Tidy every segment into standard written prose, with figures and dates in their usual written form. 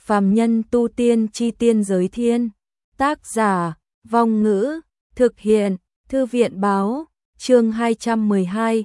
Phàm nhân tu tiên chi tiên giới thiên. Tác giả, Vong Ngữ, thực hiện, Thư viện báo, chương 212,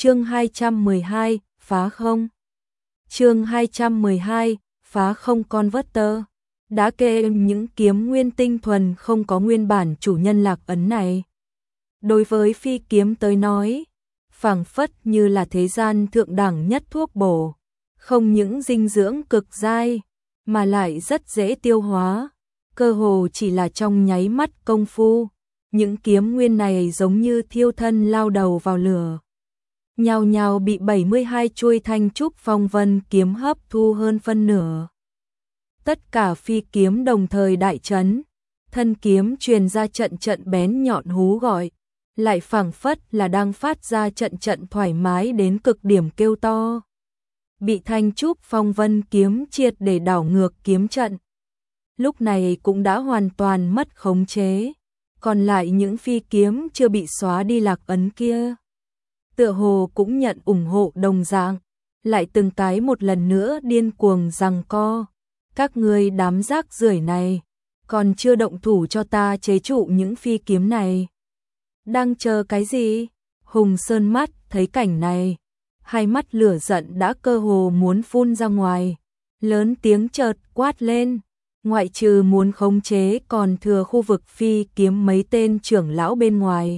phá không. Chương 212, phá không Converter. Đã kê những kiếm nguyên tinh thuần không có nguyên bản chủ nhân lạc ấn này. Đối với phi kiếm tới nói, phảng phất như là thế gian thượng đẳng nhất thuốc bổ, không những dinh dưỡng cực dai, mà lại rất dễ tiêu hóa, cơ hồ chỉ là trong nháy mắt công phu, những kiếm nguyên này giống như thiêu thân lao đầu vào lửa. Nhào nhào bị 72 chuôi thanh trúc phong vân kiếm hấp thu hơn phân nửa. Tất cả phi kiếm đồng thời đại chấn, thân kiếm truyền ra trận trận bén nhọn hú gọi, lại phảng phất là đang phát ra trận trận thoải mái đến cực điểm kêu to. Bị thanh trúc phong vân kiếm triệt để đảo ngược kiếm trận. Lúc này cũng đã hoàn toàn mất khống chế, còn lại những phi kiếm chưa bị xóa đi lạc ấn kia, tựa hồ cũng nhận ủng hộ đồng dạng, lại từng cái một lần nữa điên cuồng giằng co. Các ngươi đám rác rưởi này, còn chưa động thủ cho ta chế trụ những phi kiếm này. Đang chờ cái gì? Hùng Sơn mắt thấy cảnh này, hai mắt lửa giận đã cơ hồ muốn phun ra ngoài, lớn tiếng chợt quát lên, ngoại trừ muốn khống chế còn thừa khu vực phi kiếm mấy tên trưởng lão bên ngoài.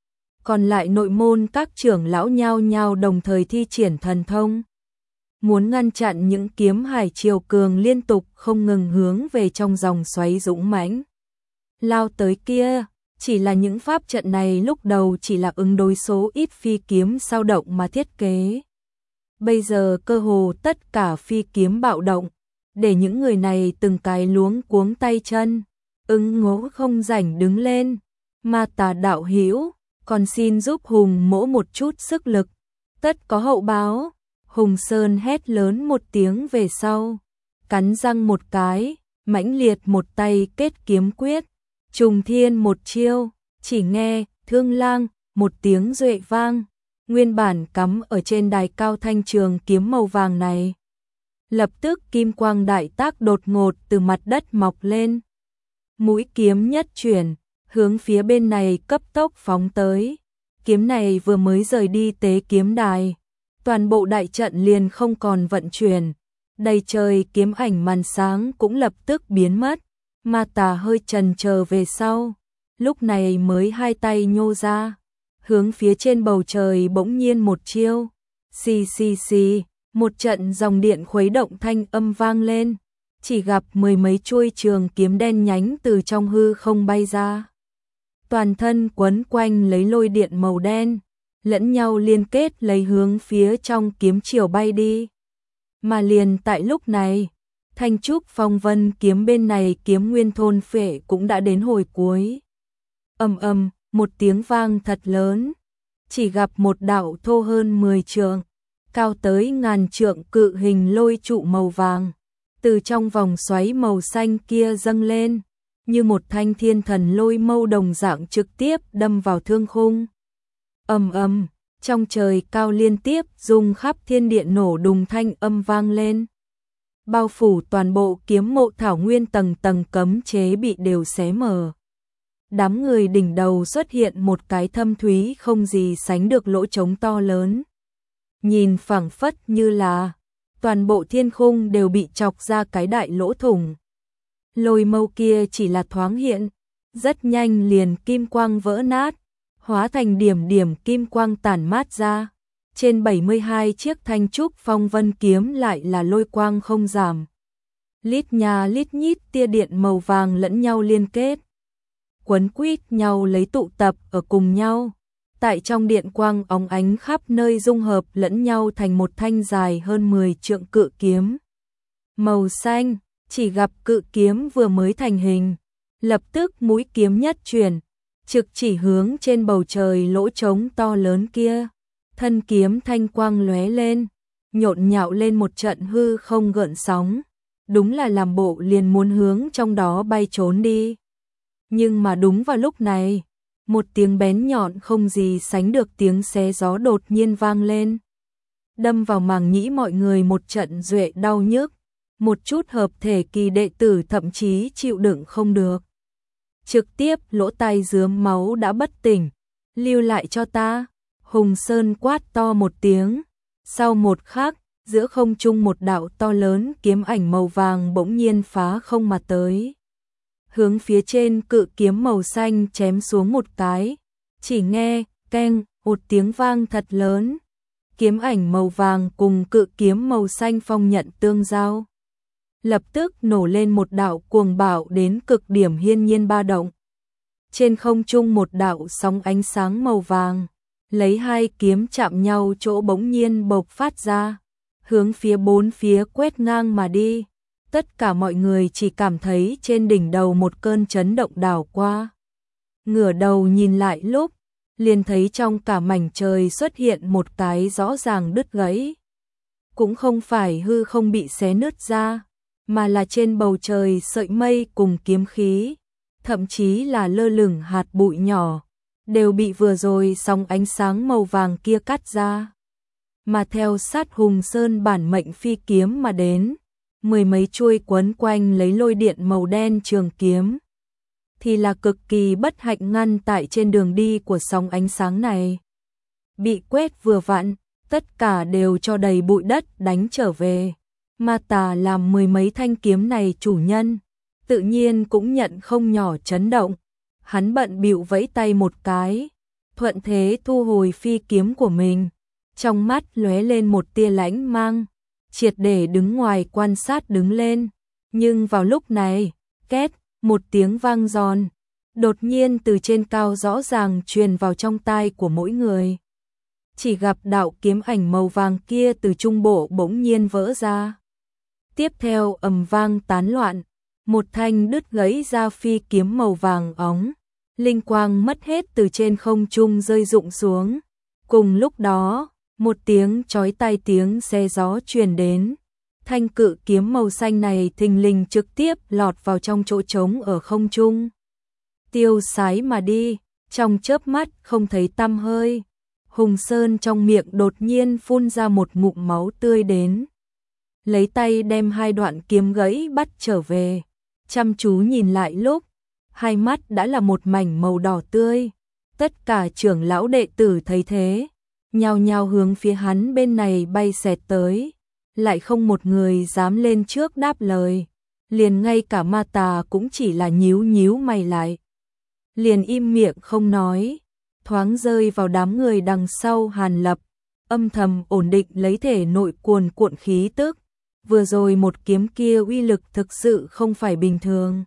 Còn lại nội môn các trưởng lão nhao nhao đồng thời thi triển thần thông, muốn ngăn chặn những kiếm hải triều cường liên tục không ngừng hướng về trong dòng xoáy dũng mãnh lao tới kia. Chỉ là những pháp trận này lúc đầu chỉ là ứng đối số ít phi kiếm sao động mà thiết kế. Bây giờ cơ hồ tất cả phi kiếm bạo động, để những người này từng cái luống cuống tay chân, ứng ngố không rảnh đứng lên. Ma Tà đạo hữu, còn xin giúp Hùng mỗ một chút sức lực, tất có hậu báo. Hùng Sơn hét lớn một tiếng về sau, cắn răng một cái, mãnh liệt một tay kết kiếm quyết, trùng thiên một chiêu, chỉ nghe thương lang một tiếng duệ vang, nguyên bản cắm ở trên đài cao thanh trường kiếm màu vàng này, lập tức kim quang đại tác đột ngột từ mặt đất mọc lên. Mũi kiếm nhất chuyển, hướng phía bên này cấp tốc phóng tới. Kiếm này vừa mới rời đi tế kiếm đài, toàn bộ đại trận liền không còn vận chuyển, đầy trời kiếm ảnh màn sáng cũng lập tức biến mất. Ma Tà hơi chần chờ về sau, lúc này mới hai tay nhô ra, hướng phía trên bầu trời bỗng nhiên một chiêu, xì xì xì, một trận dòng điện khuấy động thanh âm vang lên, chỉ gặp mười mấy chuôi trường kiếm đen nhánh từ trong hư không bay ra. Toàn thân quấn quanh lấy lôi điện màu đen, lẫn nhau liên kết lấy hướng phía trong kiếm chiều bay đi. Mà liền tại lúc này, thanh trúc phong vân kiếm bên này kiếm nguyên thôn phệ cũng đã đến hồi cuối. Ầm ầm, một tiếng vang thật lớn, chỉ gặp một đạo thô hơn 10 trượng, cao tới ngàn trượng cự hình lôi trụ màu vàng, từ trong vòng xoáy màu xanh kia dâng lên, như một thanh thiên thần lôi mâu đồng dạng trực tiếp đâm vào thương khung. Ầm ầm, trong trời cao liên tiếp rung khắp thiên địa nổ đùng thanh âm vang lên. Bao phủ toàn bộ kiếm mộ thảo nguyên, tầng tầng cấm chế bị đều xé mở. Đám người đỉnh đầu xuất hiện một cái thâm thúy không gì sánh được lỗ trống to lớn. Nhìn phảng phất như là toàn bộ thiên khung đều bị chọc ra cái đại lỗ thủng. Lôi mâu kia chỉ là thoáng hiện, rất nhanh liền kim quang vỡ nát, hóa thành điểm điểm kim quang tản mát ra. Trên 72 chiếc thanh trúc phong vân kiếm lại là lôi quang không giảm. Lít nhà lít nhít tia điện màu vàng lẫn nhau liên kết, quấn quýt nhau lấy tụ tập ở cùng nhau. Tại trong điện quang óng ánh khắp nơi dung hợp lẫn nhau thành một thanh dài hơn 10 trượng cự kiếm. Màu xanh, chỉ gặp cự kiếm vừa mới thành hình, lập tức mũi kiếm nhất chuyển, trực chỉ hướng trên bầu trời lỗ trống to lớn kia. Thân kiếm thanh quang lóe lên, nhộn nhạo lên một trận hư không gợn sóng, đúng là làm bộ liền muốn hướng trong đó bay trốn đi. Nhưng mà đúng vào lúc này, một tiếng bén nhọn không gì sánh được tiếng xé gió đột nhiên vang lên, đâm vào màng nhĩ mọi người một trận duệ đau nhức. một chút hợp thể kỳ đệ tử thậm chí chịu đựng không được. Trực tiếp lỗ tai rướm máu đã bất tỉnh, lưu lại cho ta. Hùng Sơn quát to một tiếng, sau một khắc, giữa không trung một đạo to lớn kiếm ảnh màu vàng bỗng nhiên phá không mà tới. Hướng phía trên cự kiếm màu xanh chém xuống một cái, chỉ nghe, keng, một tiếng vang thật lớn. Kiếm ảnh màu vàng cùng cự kiếm màu xanh phong nhận tương giao. Lập tức nổ lên một đạo cuồng bạo đến cực điểm hiên nhiên ba động. Trên không trung một đạo sóng ánh sáng màu vàng, lấy hai kiếm chạm nhau chỗ bỗng nhiên bộc phát ra, hướng phía bốn phía quét ngang mà đi. Tất cả mọi người chỉ cảm thấy trên đỉnh đầu một cơn chấn động đảo qua. Ngửa đầu nhìn lại lúc, liền thấy trong cả mảnh trời xuất hiện một cái rõ ràng đứt gãy. Cũng không phải hư không bị xé nứt ra, mà là trên bầu trời sợi mây cùng kiếm khí, thậm chí là lơ lửng hạt bụi nhỏ, đều bị vừa rồi sóng ánh sáng màu vàng kia cắt ra. Mà theo sát Hùng Sơn bản mệnh phi kiếm mà đến, mười mấy chuôi quấn quanh lấy lôi điện màu đen trường kiếm, thì là cực kỳ bất hạnh ngăn tại trên đường đi của sóng ánh sáng này. Bị quét vừa vặn, tất cả đều cho đầy bụi đất đánh trở về. Ma Tà làm mười mấy thanh kiếm này chủ nhân, tự nhiên cũng nhận không nhỏ chấn động. Hắn bận bịu vẫy tay một cái, thuận thế thu hồi phi kiếm của mình. Trong mắt lóe lên một tia lãnh mang, triệt để đứng ngoài quan sát đứng lên. Nhưng vào lúc này, két, một tiếng vang giòn, đột nhiên từ trên cao rõ ràng truyền vào trong tai của mỗi người. Chỉ gặp đạo kiếm ảnh màu vàng kia từ trung bộ bỗng nhiên vỡ ra. Tiếp theo ầm vang tán loạn, một thanh đứt gãy ra phi kiếm màu vàng óng, linh quang mất hết từ trên không trung rơi rụng xuống. Cùng lúc đó, một tiếng chói tai tiếng xe gió truyền đến. Thanh cự kiếm màu xanh này thình lình trực tiếp lọt vào trong chỗ trống ở không trung. Tiêu sái mà đi, trong chớp mắt không thấy tăm hơi. Hùng Sơn trong miệng đột nhiên phun ra một ngụm máu tươi đến. Lấy tay đem hai đoạn kiếm gãy bắt trở về. Chăm chú nhìn lại lúc, hai mắt đã là một mảnh màu đỏ tươi. Tất cả trưởng lão đệ tử thấy thế, nhao nhao hướng phía hắn bên này bay xẹt tới. Lại không một người dám lên trước đáp lời. Liền ngay cả Ma Tà cũng chỉ là nhíu nhíu mày lại. Liền im miệng không nói, thoáng rơi vào đám người đằng sau Hàn Lập, âm thầm ổn định lấy thể nội cuồn cuộn khí tức. Vừa rồi một kiếm kia uy lực thực sự không phải bình thường.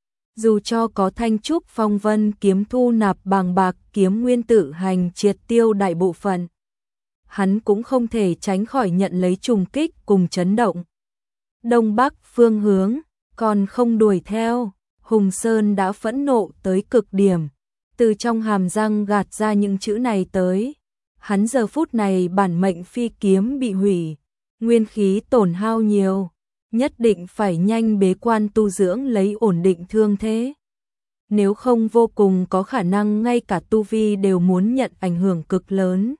Dù cho có Thanh Trúc Phong Vân kiếm thu nạp bàng bạc kiếm nguyên tử hành triệt tiêu đại bộ phận, hắn cũng không thể tránh khỏi nhận lấy trùng kích cùng chấn động. Đông Bắc phương hướng, còn không đuổi theo, Hùng Sơn đã phẫn nộ tới cực điểm, từ trong hàm răng gạt ra những chữ này tới. Hắn giờ phút này bản mệnh phi kiếm bị hủy, nguyên khí tổn hao nhiều, nhất định phải nhanh bế quan tu dưỡng lấy ổn định thương thế. Nếu không vô cùng có khả năng ngay cả tu vi đều muốn nhận ảnh hưởng cực lớn.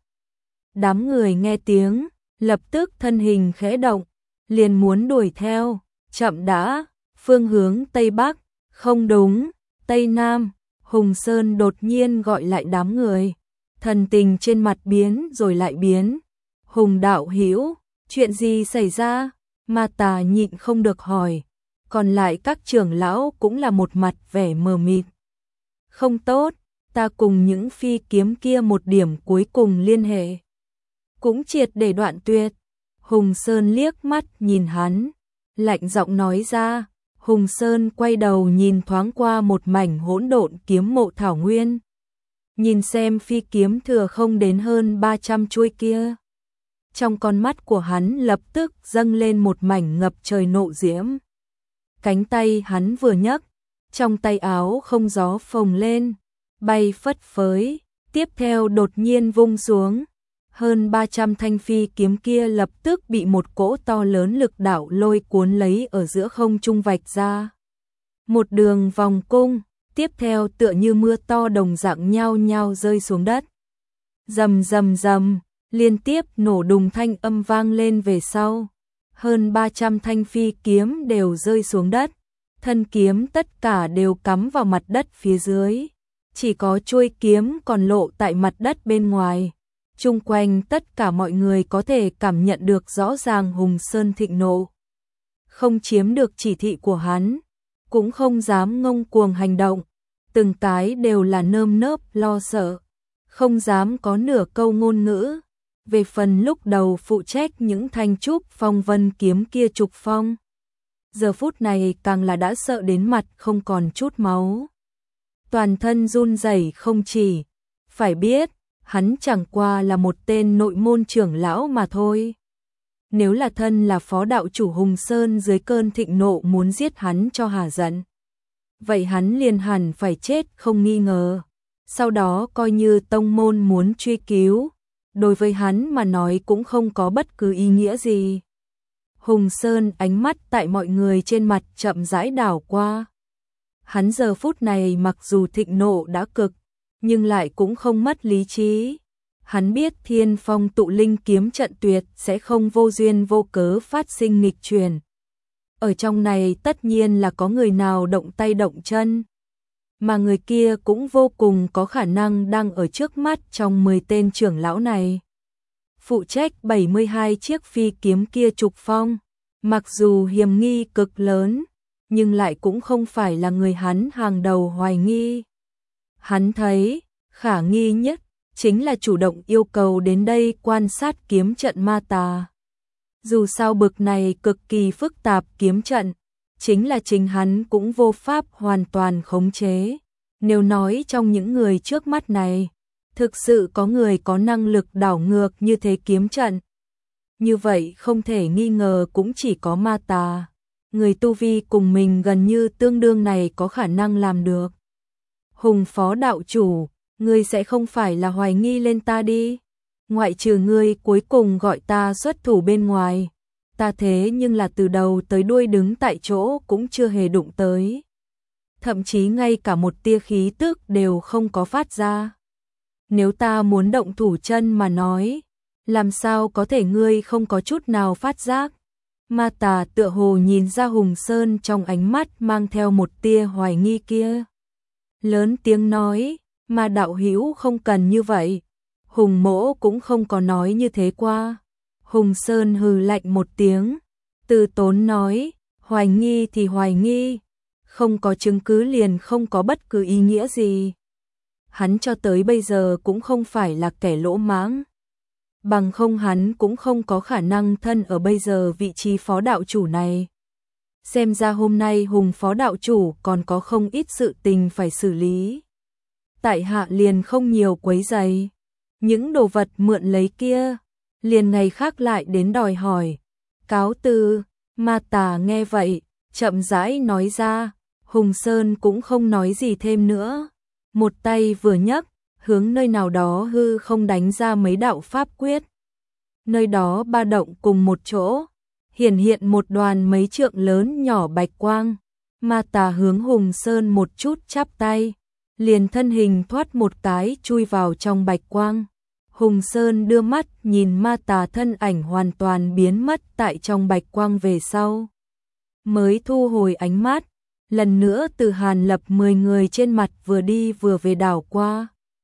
Đám người nghe tiếng, lập tức thân hình khẽ động, liền muốn đuổi theo. Chậm đã, phương hướng Tây Bắc, không đúng, Tây Nam. Hùng Sơn đột nhiên gọi lại đám người, thần tình trên mặt biến rồi lại biến. Hùng đạo hữu, chuyện gì xảy ra? Ma Tà nhịn không được hỏi, còn lại các trưởng lão cũng là một mặt vẻ mờ mịt. Không tốt, ta cùng những phi kiếm kia một điểm cuối cùng liên hệ cũng triệt để đoạn tuyệt. Hùng Sơn liếc mắt nhìn hắn, lạnh giọng nói ra. Hùng Sơn quay đầu nhìn thoáng qua một mảnh hỗn độn kiếm mộ thảo nguyên, nhìn xem phi kiếm thừa không đến hơn 300 chuôi kia. Trong con mắt của hắn lập tức dâng lên một mảnh ngập trời nộ diễm. Cánh tay hắn vừa nhấc, trong tay áo không gió phồng lên, bay phất phới, tiếp theo đột nhiên vung xuống. Hơn 300 thanh phi kiếm kia lập tức bị một cỗ to lớn lực đạo lôi cuốn lấy ở giữa không trung vạch ra. Một đường vòng cung, tiếp theo tựa như mưa to đồng dạng nhao nhao rơi xuống đất. Rầm rầm rầm, liên tiếp nổ đùng thanh âm vang lên về sau. hơn 300 thanh phi kiếm đều rơi xuống đất, thân kiếm tất cả đều cắm vào mặt đất phía dưới, chỉ có chuôi kiếm còn lộ tại mặt đất bên ngoài. Chung quanh tất cả mọi người có thể cảm nhận được rõ ràng Hùng Sơn thịnh nộ. Không chiếm được chỉ thị của hắn, cũng không dám ngông cuồng hành động, từng cái đều là nơm nớp lo sợ, không dám có nửa câu ngôn ngữ. Về phần lúc đầu phụ trách những thanh trúc phong vân kiếm kia Trục Phong, giờ phút này càng là đã sợ đến mặt không còn chút máu, toàn thân run rẩy không chỉ. Phải biết, hắn chẳng qua là một tên nội môn trưởng lão mà thôi. Nếu là thân là phó đạo chủ Hùng Sơn dưới cơn thịnh nộ muốn giết hắn cho hả giận, vậy hắn liền hẳn phải chết không nghi ngờ. Sau đó coi như tông môn muốn truy cứu, đối với hắn mà nói cũng không có bất cứ ý nghĩa gì. Hùng Sơn ánh mắt tại mọi người trên mặt chậm rãi đảo qua. Hắn giờ phút này mặc dù thịnh nộ đã cực, nhưng lại cũng không mất lý trí. Hắn biết Thiên Phong tụ linh kiếm trận tuyệt sẽ không vô duyên vô cớ phát sinh nghịch chuyển. Ở trong này tất nhiên là có người nào động tay động chân, mà người kia cũng vô cùng có khả năng đang ở trước mắt trong 10 tên trưởng lão này. Phụ trách 72 chiếc phi kiếm kia Trục Phong, mặc dù hiểm nghi cực lớn, nhưng lại cũng không phải là người hắn hàng đầu hoài nghi. Hắn thấy, khả nghi nhất, chính là chủ động yêu cầu đến đây quan sát kiếm trận ma tà. Dù sao bực này cực kỳ phức tạp kiếm trận, chính là chính hắn cũng vô pháp hoàn toàn khống chế. Nếu nói trong những người trước mắt này, thực sự có người có năng lực đảo ngược như thế kiếm trận, như vậy không thể nghi ngờ cũng chỉ có ma tà. Người tu vi cùng mình gần như tương đương này có khả năng làm được. Hùng phó đạo chủ, ngươi sẽ không phải là hoài nghi lên ta đi? Ngoại trừ ngươi cuối cùng gọi ta xuất thủ bên ngoài, ta thế nhưng là từ đầu tới đuôi đứng tại chỗ cũng chưa hề đụng tới. Thậm chí ngay cả một tia khí tức đều không có phát ra. Nếu ta muốn động thủ chân mà nói, làm sao có thể ngươi không có chút nào phát giác? Ma tà tựa hồ nhìn ra Hùng Sơn trong ánh mắt mang theo một tia hoài nghi kia. Lớn tiếng nói, mà đạo hữu không cần như vậy. Hùng mỗ cũng không có nói như thế qua. Hùng Sơn hừ lạnh một tiếng, từ tốn nói, hoài nghi thì hoài nghi, không có chứng cứ liền không có bất cứ ý nghĩa gì. Hắn cho tới bây giờ cũng không phải là kẻ lỗ mãng, bằng không hắn cũng không có khả năng thân ở bây giờ vị trí phó đạo chủ này. Xem ra hôm nay Hùng phó đạo chủ còn có không ít sự tình phải xử lý. Tại hạ liền không nhiều quấy rầy, những đồ vật mượn lấy kia, liền ngày khác lại đến đòi hỏi. Cáo từ. Ma tà nghe vậy, chậm rãi nói ra. Hùng Sơn cũng không nói gì thêm nữa, một tay vừa nhấc, hướng nơi nào đó hư không đánh ra mấy đạo pháp quyết. Nơi đó ba động cùng một chỗ, hiện một đoàn mấy trượng lớn nhỏ bạch quang. Ma tà hướng Hùng Sơn một chút chắp tay, liền thân hình thoát một cái chui vào trong bạch quang. Hùng Sơn đưa mắt nhìn ma tà thân ảnh hoàn toàn biến mất tại trong bạch quang về sau, mới thu hồi ánh mắt, lần nữa từ Hàn Lập 10 người trên mặt vừa đi vừa về đảo qua.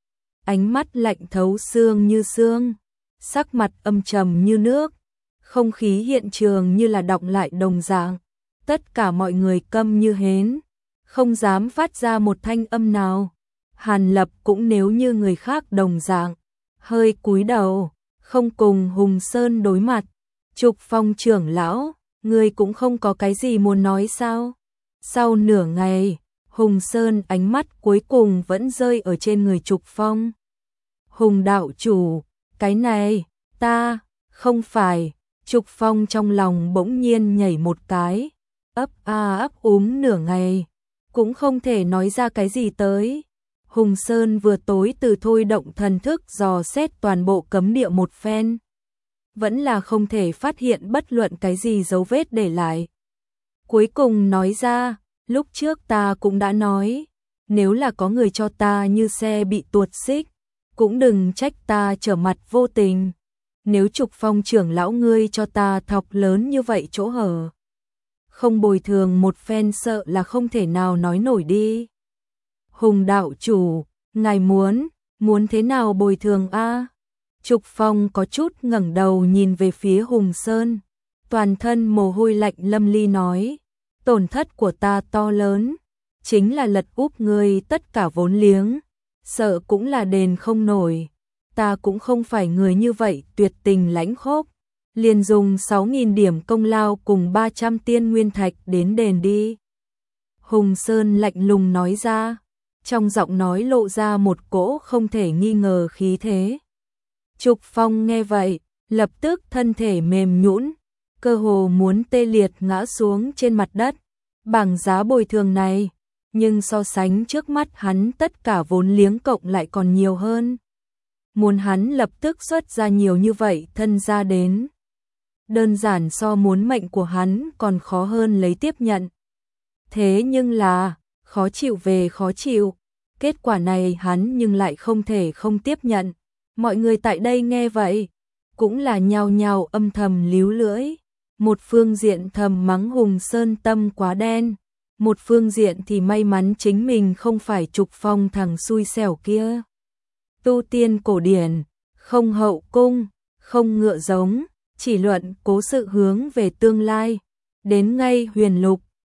Ánh mắt lạnh thấu xương như xương, sắc mặt âm trầm như nước, không khí hiện trường như là đọng lại đồng dạng. Tất cả mọi người câm như hến, không dám phát ra một thanh âm nào. Hàn Lập cũng nếu như người khác đồng dạng, hơi cúi đầu, không cùng Hùng Sơn đối mặt. Trục Phong trưởng lão, ngươi cũng không có cái gì muốn nói sao? Sau nửa ngày, Hùng Sơn ánh mắt cuối cùng vẫn rơi ở trên người Trục Phong. Hùng đạo chủ, cái này, ta, không phải. Trục Phong trong lòng bỗng nhiên nhảy một cái, ấp a ấp úng nửa ngày, cũng không thể nói ra cái gì tới. Hùng Sơn vừa tối từ thôi động thần thức dò xét toàn bộ cấm địa một phen, vẫn là không thể phát hiện bất luận cái gì dấu vết để lại. Cuối cùng nói ra, lúc trước ta cũng đã nói, nếu là có người cho ta như xe bị tuột xích, cũng đừng trách ta trở mặt vô tình. nếu Trục Phong trưởng lão ngươi cho ta thọc lớn như vậy chỗ hở, không bồi thường một phen sợ là không thể nào nói nổi đi. Hùng đạo chủ, ngài muốn thế nào bồi thường a? Trục Phong có chút ngẩng đầu nhìn về phía Hùng Sơn, toàn thân mồ hôi lạnh lâm ly nói, tổn thất của ta to lớn, chính là lật úp ngươi tất cả vốn liếng, sợ cũng là đền không nổi, ta cũng không phải người như vậy tuyệt tình lãnh khốc, liền dùng 6.000 điểm công lao cùng 300 tiên nguyên thạch đến đền đi. Hùng Sơn lạnh lùng nói ra, trong giọng nói lộ ra một cỗ không thể nghi ngờ khí thế. Trục Phong nghe vậy, lập tức thân thể mềm nhũn, cơ hồ muốn tê liệt ngã xuống trên mặt đất. Bảng giá bồi thường này, nhưng so sánh trước mắt hắn tất cả vốn liếng cộng lại còn nhiều hơn. Muốn hắn lập tức xuất ra nhiều như vậy thân ra đến, đơn giản so muốn mệnh của hắn còn khó hơn lấy tiếp nhận. Thế nhưng là, khó chịu về khó chịu, kết quả này hắn nhưng lại không thể không tiếp nhận. Mọi người tại đây nghe vậy, cũng là nhao nhao âm thầm líu lưỡi. Một phương diện thầm mắng Hùng Sơn tâm quá đen, một phương diện thì may mắn chính mình không phải Trục Phong thằng xui xẻo kia. Tu tiên cổ điển, không hậu cung, không ngựa giống, chỉ luận cố sự hướng về tương lai. Đến ngay huyền lục,